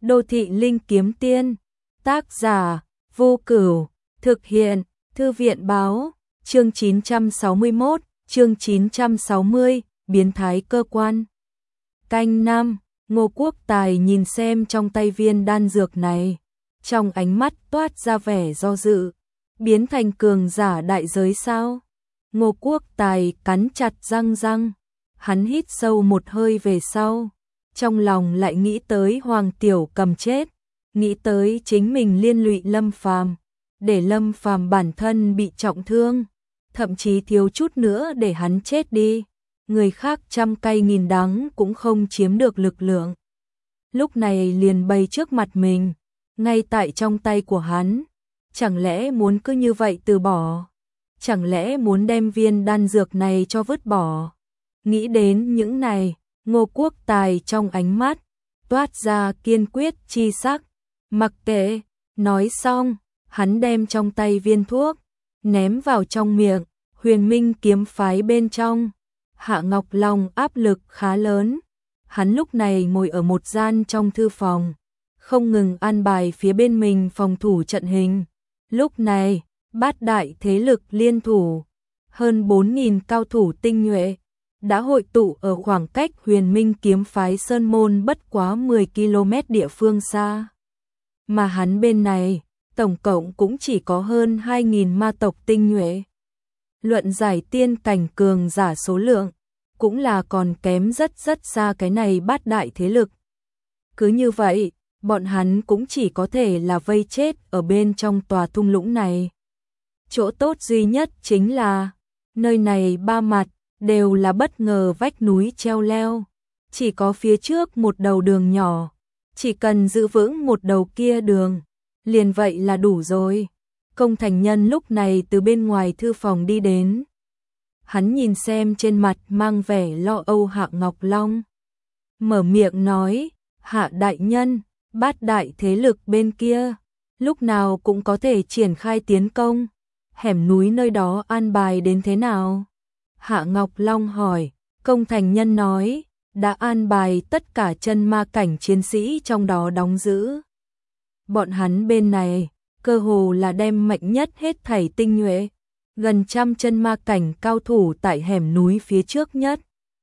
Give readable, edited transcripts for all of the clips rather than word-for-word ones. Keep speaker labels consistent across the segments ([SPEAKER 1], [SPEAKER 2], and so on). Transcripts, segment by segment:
[SPEAKER 1] Đô thị linh kiếm tiên. Tác giả: Vô Cửu. Thực hiện: Thư viện báo. Chương 961, chương 960, biến thái cơ quan. Canh 5, Ngô Quốc Tài nhìn xem trong tay viên đan dược này, trong ánh mắt toát ra vẻ do dự. Biến thành cường giả đại giới sao? Ngô Quốc Tài cắn chặt răng, hắn hít sâu một hơi về sau, trong lòng lại nghĩ tới Hoàng Tiểu Cầm chết, nghĩ tới chính mình liên lụy Lâm Phàm, để Lâm Phàm bản thân bị trọng thương, thậm chí thiếu chút nữa để hắn chết đi. Người khác trăm cay nghìn đắng cũng không chiếm được lực lượng. Lúc này liền bày trước mặt mình, ngay tại trong tay của hắn. Chẳng lẽ muốn cứ như vậy từ bỏ? Chẳng lẽ muốn đem viên đan dược này cho vứt bỏ? Nghĩ đến những này, Ngô Quốc Tài trong ánh mắt toát ra kiên quyết chi sắc. Mặc kệ, nói xong, hắn đem trong tay viên thuốc ném vào trong miệng. Huyền Minh kiếm phái bên trong, Hạ Ngọc Long áp lực khá lớn. Hắn lúc này ngồi ở một gian trong thư phòng, không ngừng an bài phía bên mình phòng thủ trận hình. Lúc này, bát đại thế lực liên thủ, hơn 4.000 cao thủ tinh nhuệ, đã hội tụ ở khoảng cách Huyền Minh kiếm phái Sơn Môn bất quá 10 km địa phương xa. Mà hắn bên này, tổng cộng cũng chỉ có hơn 2.000 ma tộc tinh nhuệ. Luận giải tiên cảnh cường giả số lượng, cũng là còn kém rất xa cái này bát đại thế lực. Cứ như vậy, bọn hắn cũng chỉ có thể là vây chết ở bên trong tòa thung lũng này. Chỗ tốt duy nhất chính là, nơi này ba mặt, đều là bất ngờ vách núi treo leo. Chỉ có phía trước một đầu đường nhỏ, chỉ cần giữ vững một đầu kia đường, liền vậy là đủ rồi. Công Thành Nhân lúc này từ bên ngoài thư phòng đi đến. Hắn nhìn xem trên mặt mang vẻ lo âu Hạ Ngọc Long, mở miệng nói: Hạ đại nhân, bát đại thế lực bên kia, lúc nào cũng có thể triển khai tiến công. Hẻm núi nơi đó an bài đến thế nào? Hạ Ngọc Long hỏi. Công Thành Nhân nói: đã an bài tất cả chân ma cảnh chiến sĩ trong đó đóng giữ. Bọn hắn bên này, cơ hồ là đem mạnh nhất hết thảy tinh nhuệ, gần 100 chân ma cảnh cao thủ tại hẻm núi phía trước nhất.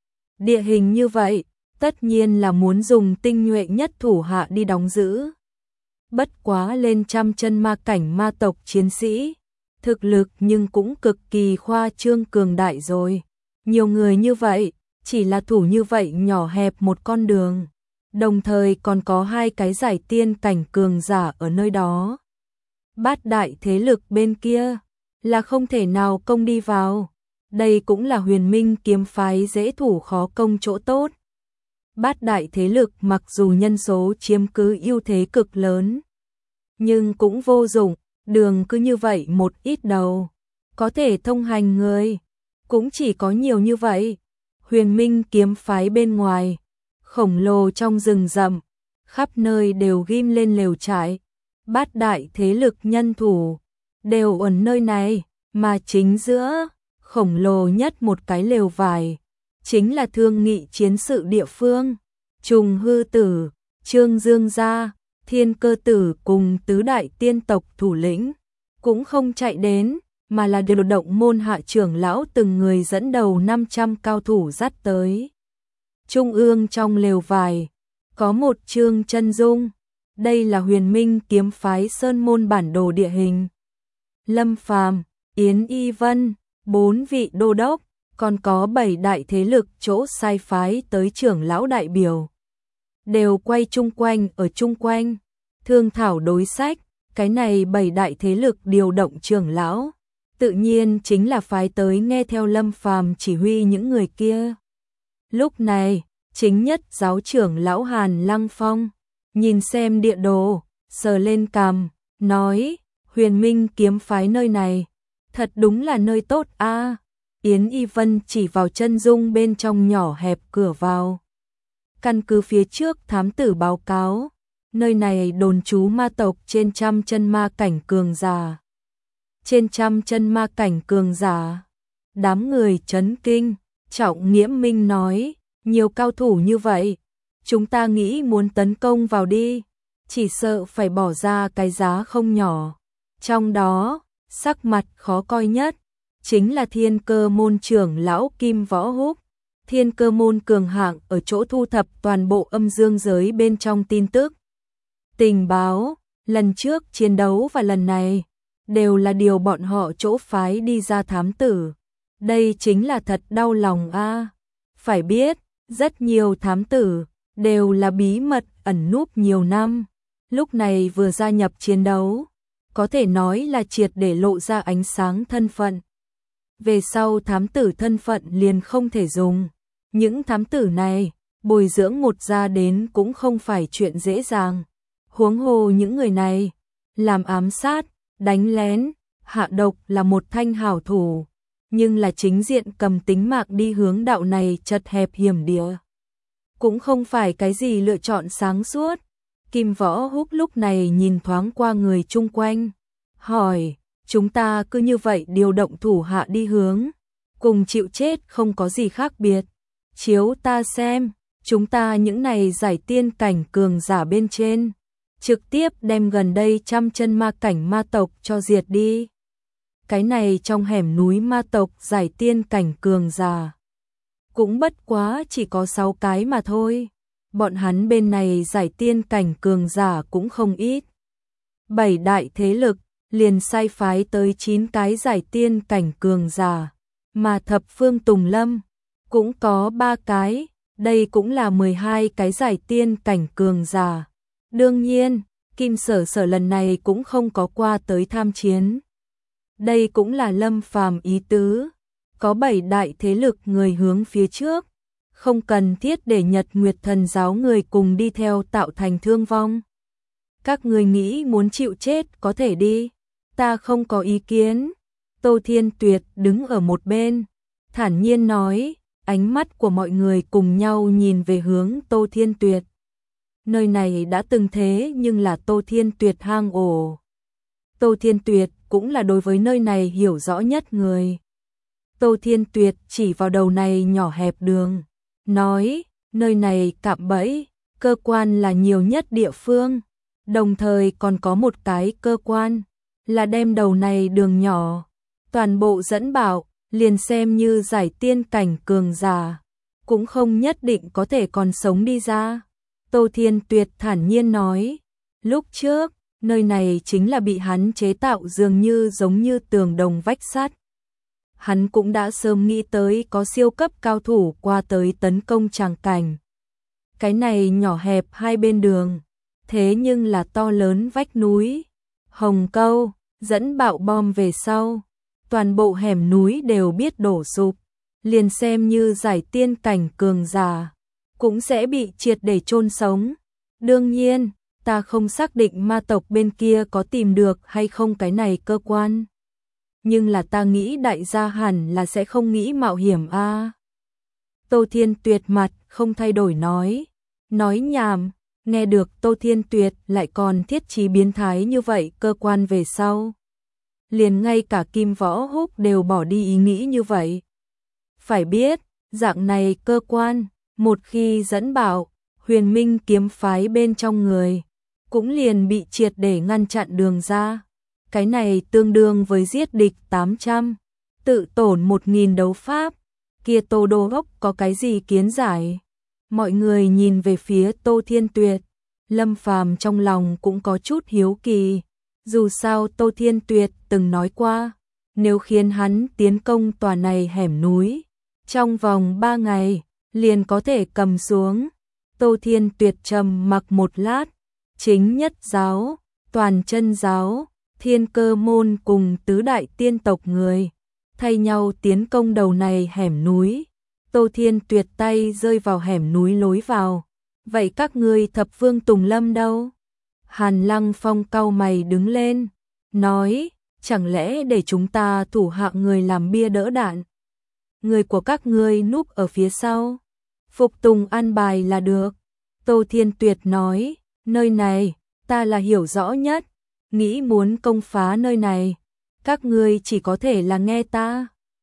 [SPEAKER 1] Địa hình như vậy, tất nhiên là muốn dùng tinh nhuệ nhất thủ hạ đi đóng giữ. Bất quá lên 100 chân ma cảnh ma tộc chiến sĩ, thực lực nhưng cũng cực kỳ khoa trương cường đại rồi. Nhiều người như vậy, chỉ là thủ như vậy nhỏ hẹp một con đường, đồng thời còn có 2 cái giải tiên cảnh cường giả ở nơi đó. Bát đại thế lực bên kia là không thể nào công đi vào. Đây cũng là Huyền Minh kiếm phái dễ thủ khó công chỗ tốt. Bát đại thế lực mặc dù nhân số chiếm cứ ưu thế cực lớn, nhưng cũng vô dụng, đường cứ như vậy một ít đầu, có thể thông hành người, cũng chỉ có nhiều như vậy. Huyền Minh kiếm phái bên ngoài, khổng lồ trong rừng rậm, khắp nơi đều ghim lên lều trại. Bát đại thế lực nhân thủ đều ở nơi này, mà chính giữa, khổng lồ nhất một cái lều vải, chính là thương nghị chiến sự địa phương. Trùng Hư Tử, Trương Dương Gia, Thiên Cơ Tử cùng tứ đại tiên tộc thủ lĩnh cũng không chạy đến, mà là điều động môn hạ trưởng lão từng người dẫn đầu 500 cao thủ dắt tới. Trung ương trong lều vải có một Trương Chân Dung. Đây là Huyền Minh kiếm phái Sơn Môn bản đồ địa hình. Lâm Phàm, Yến Y Vân, 4 vị đô đốc, còn có 7 đại thế lực chỗ sai phái tới trưởng lão đại biểu, đều quay chung quanh ở chung quanh, thương thảo đối sách. Cái này 7 đại thế lực điều động trưởng lão, tự nhiên chính là phái tới nghe theo Lâm Phàm chỉ huy những người kia. Lúc này, chính nhất giáo trưởng lão Hàn Lăng Phong nhìn xem địa đồ, sờ lên cằm, nói: Huyền Minh kiếm phái nơi này, thật đúng là nơi tốt a. Yến Y Vân chỉ vào chân dung bên trong nhỏ hẹp cửa vào. Căn cứ phía trước thám tử báo cáo, nơi này đồn trú ma tộc trên 100 chân ma cảnh cường giả. Trên 100 chân ma cảnh cường giả. Đám người chấn kinh. Trọng Nghiễm Minh nói: nhiều cao thủ như vậy, chúng ta nghĩ muốn tấn công vào đi. chỉ sợ phải bỏ ra cái giá không nhỏ. Trong đó, sắc mặt khó coi nhất chính là Thiên Cơ môn trưởng lão Kim Võ Húc. Thiên Cơ môn cường hạng ở chỗ thu thập toàn bộ âm dương giới bên trong tin tức, tình báo, lần trước chiến đấu và lần này đều là điều bọn họ chỗ phái đi ra thám tử. Đây chính là thật đau lòng a. Phải biết, rất nhiều thám tử đều là bí mật ẩn núp nhiều năm, lúc này vừa gia nhập chiến đấu, có thể nói là triệt để lộ ra ánh sáng thân phận. Về sau thám tử thân phận liền không thể dùng. Những thám tử này, bồi dưỡng một ra đến cũng không phải chuyện dễ dàng. Huống hồ những người này, làm ám sát, đánh lén, hạ độc là một thanh hảo thủ, nhưng là chính diện cầm tính mạng đi hướng đạo này chật hẹp hiểm địa. Cũng không phải cái gì lựa chọn sáng suốt. Kim Võ Húc lúc này nhìn thoáng qua người chung quanh, hỏi, chúng ta cứ như vậy điều động thủ hạ đi hướng, cùng chịu chết không có gì khác biệt. Chiếu ta xem, chúng ta những này giải tiên cảnh cường giả bên trên, trực tiếp đem gần đây 100 chân ma cảnh ma tộc cho diệt đi. Cái này trong hẻm núi ma tộc giải tiên cảnh cường giả, cũng bất quá chỉ có 6 cái mà thôi. Bọn hắn bên này giải tiên cảnh cường giả cũng không ít. 7 đại thế lực liền sai phái tới 9 cái giải tiên cảnh cường giả, mà thập phương Tùng Lâm cũng có 3 cái, đây cũng là 12 cái giải tiên cảnh cường giả. Đương nhiên, Kim Sở Sở lần này cũng không có qua tới tham chiến. Đây cũng là Lâm Phàm ý tứ, có 7 đại thế lực người hướng phía trước, không cần thiết để Nhật Nguyệt Thần giáo người cùng đi theo tạo thành thương vong. Các người nghĩ muốn chịu chết có thể đi, ta không có ý kiến. Tô Thiên Tuyệt đứng ở một bên, thản nhiên nói, ánh mắt của mọi người cùng nhau nhìn về hướng Tô Thiên Tuyệt. Nơi này đã từng thế nhưng là Tô Thiên Tuyệt hang ổ. Tô Thiên Tuyệt cũng là đối với nơi này hiểu rõ nhất người. Tô Thiên Tuyệt chỉ vào đầu này nhỏ hẹp đường, nói, nơi này cạm bẫy, cơ quan là nhiều nhất địa phương, đồng thời còn có một cái cơ quan, là đem đầu này đường nhỏ, toàn bộ dẫn bảo, liền xem như giải tiên cảnh cường giả, cũng không nhất định có thể còn sống đi ra. Tô Thiên Tuyệt thản nhiên nói, lúc trước, nơi này chính là bị hắn chế tạo dường như giống như tường đồng vách sắt. Hắn cũng đã sớm nghĩ tới có siêu cấp cao thủ qua tới tấn công tràng cảnh. Cái này nhỏ hẹp hai bên đường, thế nhưng là to lớn vách núi, hồng câu, dẫn bạo bom về sau, toàn bộ hẻm núi đều biết đổ sụp, liền xem như giải tiên cảnh cường giả, cũng sẽ bị triệt để chôn sống. Đương nhiên, ta không xác định ma tộc bên kia có tìm được hay không cái này cơ quan. Nhưng là ta nghĩ đại gia hẳn là sẽ không nghĩ mạo hiểm a. Tô Thiên Tuyệt mặt không thay đổi nói nhảm, nghe được Tô Thiên Tuyệt lại còn thiết trí biến thái như vậy cơ quan về sau. Liền ngay cả Kim Võ Húc đều bỏ đi ý nghĩ như vậy. Phải biết, dạng này cơ quan, một khi dẫn bảo, Huyền Minh kiếm phái bên trong người, cũng liền bị triệt để ngăn chặn đường ra. Cái này tương đương với giết địch 800, tự tổn 1000 đấu pháp. Kia Tô Đô Hốc có cái gì kiến giải? Mọi người nhìn về phía Tô Thiên Tuyệt, Lâm Phàm trong lòng cũng có chút hiếu kỳ. Dù sao Tô Thiên Tuyệt từng nói qua, nếu khiến hắn tiến công tòa này hẻm núi, trong vòng 3 ngày, liền có thể cầm xuống. Tô Thiên Tuyệt trầm mặc một lát, chính nhất giáo, toàn chân giáo, Thiên Cơ môn cùng tứ đại tiên tộc người, thay nhau tiến công đầu này hẻm núi. Tô Thiên Tuyệt tay rơi vào hẻm núi lối vào. Vậy các ngươi thập phương Tùng Lâm đâu? Hàn Lăng Phong cau mày đứng lên, nói, chẳng lẽ để chúng ta thủ hạ người làm bia đỡ đạn? Người của các ngươi núp ở phía sau, phục tùng an bài là được. Tô Thiên Tuyệt nói, nơi này, ta là hiểu rõ nhất, nghĩ muốn công phá nơi này, các ngươi chỉ có thể là nghe ta.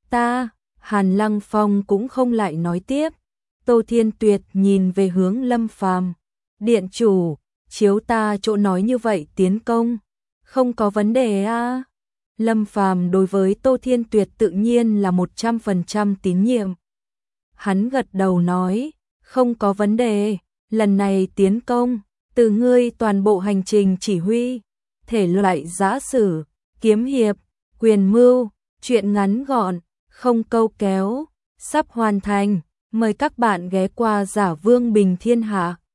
[SPEAKER 1] Hàn Lăng Phong cũng không lại nói tiếp. Tô Thiên Tuyệt nhìn về hướng Lâm Phàm, điện chủ, chiếu ta chỗ nói như vậy tiến công, không có vấn đề a. Lâm Phàm đối với Tô Thiên Tuyệt tự nhiên là 100% tín nhiệm. Hắn gật đầu nói, không có vấn đề, lần này tiến công, từ ngươi toàn bộ hành trình chỉ huy, thể loại giã sử, kiếm hiệp, quyền mưu, truyện ngắn gọn, không câu kéo, sắp hoàn thành, mời các bạn ghé qua Giả Vương Bình Thiên Hạ.